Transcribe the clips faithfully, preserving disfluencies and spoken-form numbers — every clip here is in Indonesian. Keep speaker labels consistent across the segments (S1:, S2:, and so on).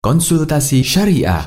S1: Konsultasi Syariah.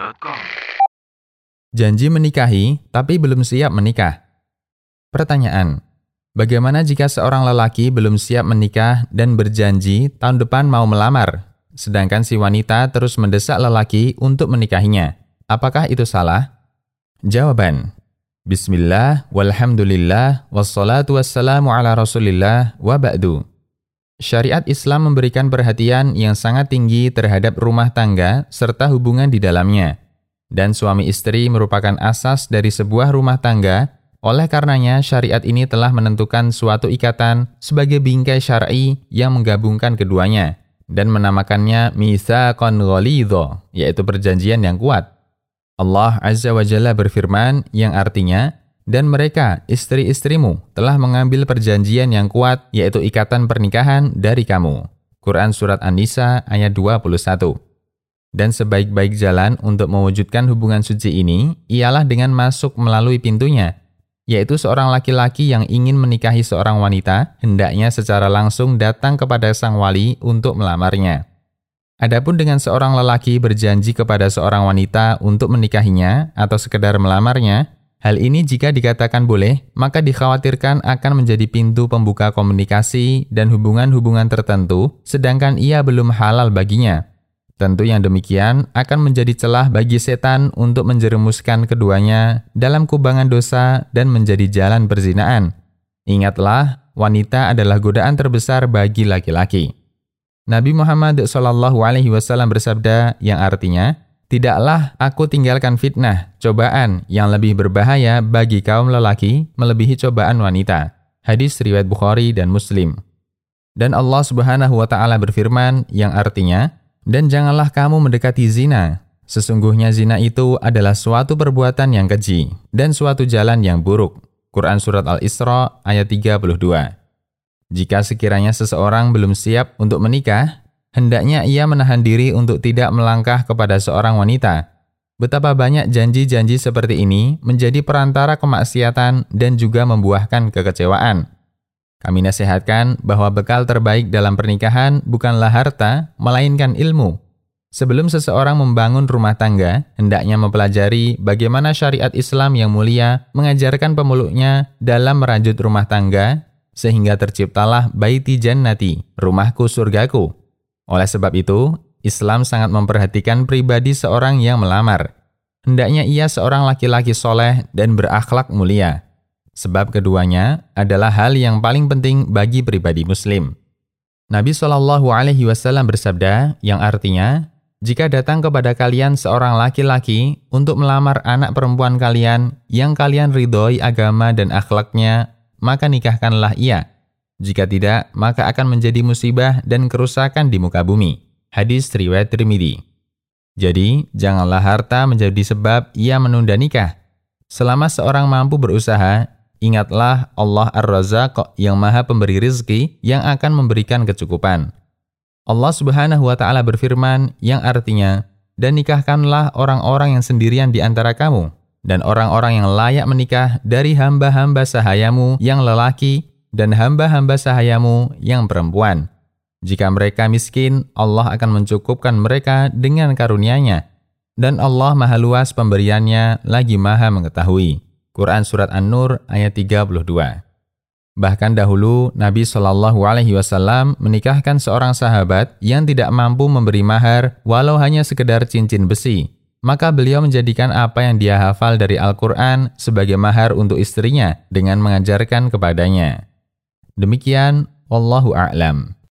S2: Janji menikahi, tapi belum siap menikah. Pertanyaan, bagaimana jika seorang lelaki belum siap menikah dan berjanji tahun depan mau melamar, sedangkan si wanita terus mendesak lelaki untuk menikahinya? Apakah itu salah? Jawaban, Bismillah, walhamdulillah, wassalatu wassalamu ala rasulillah, wa ba'du. Syariat Islam memberikan perhatian yang sangat tinggi terhadap rumah tangga serta hubungan di dalamnya. Dan suami istri merupakan asas dari sebuah rumah tangga, oleh karenanya syariat ini telah menentukan suatu ikatan sebagai bingkai syar'i yang menggabungkan keduanya, dan menamakannya mitsaqan ghalidha, yaitu perjanjian yang kuat. Allah Azza wa Jalla berfirman yang artinya, dan mereka, istri-istrimu, telah mengambil perjanjian yang kuat, yaitu ikatan pernikahan dari kamu. Quran Surat An-Nisa ayat dua puluh satu. Dan sebaik-baik jalan untuk mewujudkan hubungan suci ini, ialah dengan masuk melalui pintunya, yaitu seorang laki-laki yang ingin menikahi seorang wanita, hendaknya secara langsung datang kepada sang wali untuk melamarnya. Adapun dengan seorang lelaki berjanji kepada seorang wanita untuk menikahinya atau sekedar melamarnya, hal ini jika dikatakan boleh, maka dikhawatirkan akan menjadi pintu pembuka komunikasi dan hubungan-hubungan tertentu, sedangkan ia belum halal baginya. Tentu yang demikian akan menjadi celah bagi setan untuk menjerumuskan keduanya dalam kubangan dosa dan menjadi jalan perzinaan. Ingatlah, wanita adalah godaan terbesar bagi laki-laki. Nabi Muhammad shallallahu alaihi wasallam bersabda yang artinya, tidaklah aku tinggalkan fitnah, cobaan yang lebih berbahaya bagi kaum lelaki melebihi cobaan wanita. Hadis riwayat Bukhari dan Muslim. Dan Allah Subhanahu wa taala berfirman yang artinya, dan janganlah kamu mendekati zina. Sesungguhnya zina itu adalah suatu perbuatan yang keji dan suatu jalan yang buruk. Quran Surat Al-Isra ayat tiga puluh dua. Jika sekiranya seseorang belum siap untuk menikah, hendaknya ia menahan diri untuk tidak melangkah kepada seorang wanita. Betapa banyak janji-janji seperti ini menjadi perantara kemaksiatan dan juga membuahkan kekecewaan. Kami nasihatkan bahwa bekal terbaik dalam pernikahan bukanlah harta, melainkan ilmu. Sebelum seseorang membangun rumah tangga, hendaknya mempelajari bagaimana syariat Islam yang mulia mengajarkan pemeluknya dalam merajut rumah tangga, sehingga terciptalah baiti jannati, rumahku surgaku. Oleh sebab itu, Islam sangat memperhatikan pribadi seorang yang melamar. Hendaknya ia seorang laki-laki soleh dan berakhlak mulia. Sebab keduanya adalah hal yang paling penting bagi pribadi muslim. Nabi shallallahu alaihi wasallam bersabda yang artinya, jika datang kepada kalian seorang laki-laki untuk melamar anak perempuan kalian yang kalian ridhoi agama dan akhlaknya, maka nikahkanlah ia. Jika tidak, maka akan menjadi musibah dan kerusakan di muka bumi. Hadis riwayat Tirmidzi. Jadi, janganlah harta menjadi sebab ia menunda nikah. Selama seorang mampu berusaha, ingatlah Allah Ar-Razzaq yang maha pemberi rizki yang akan memberikan kecukupan. Allah Subhanahu wa ta'ala berfirman yang artinya, dan nikahkanlah orang-orang yang sendirian di antara kamu, dan orang-orang yang layak menikah dari hamba-hamba sahayamu yang lelaki dan hamba-hamba sahayamu yang perempuan. Jika mereka miskin, Allah akan mencukupkan mereka dengan karunia-Nya. Dan Allah maha luas pemberiannya lagi maha mengetahui. Quran Surat An-Nur ayat tiga puluh dua. Bahkan dahulu, Nabi shallallahu alaihi wasallam menikahkan seorang sahabat yang tidak mampu memberi mahar walau hanya sekedar cincin besi. Maka beliau menjadikan apa yang dia hafal dari Al-Quran sebagai mahar untuk istrinya dengan mengajarkan kepadanya. Demikian, wallahu a'lam.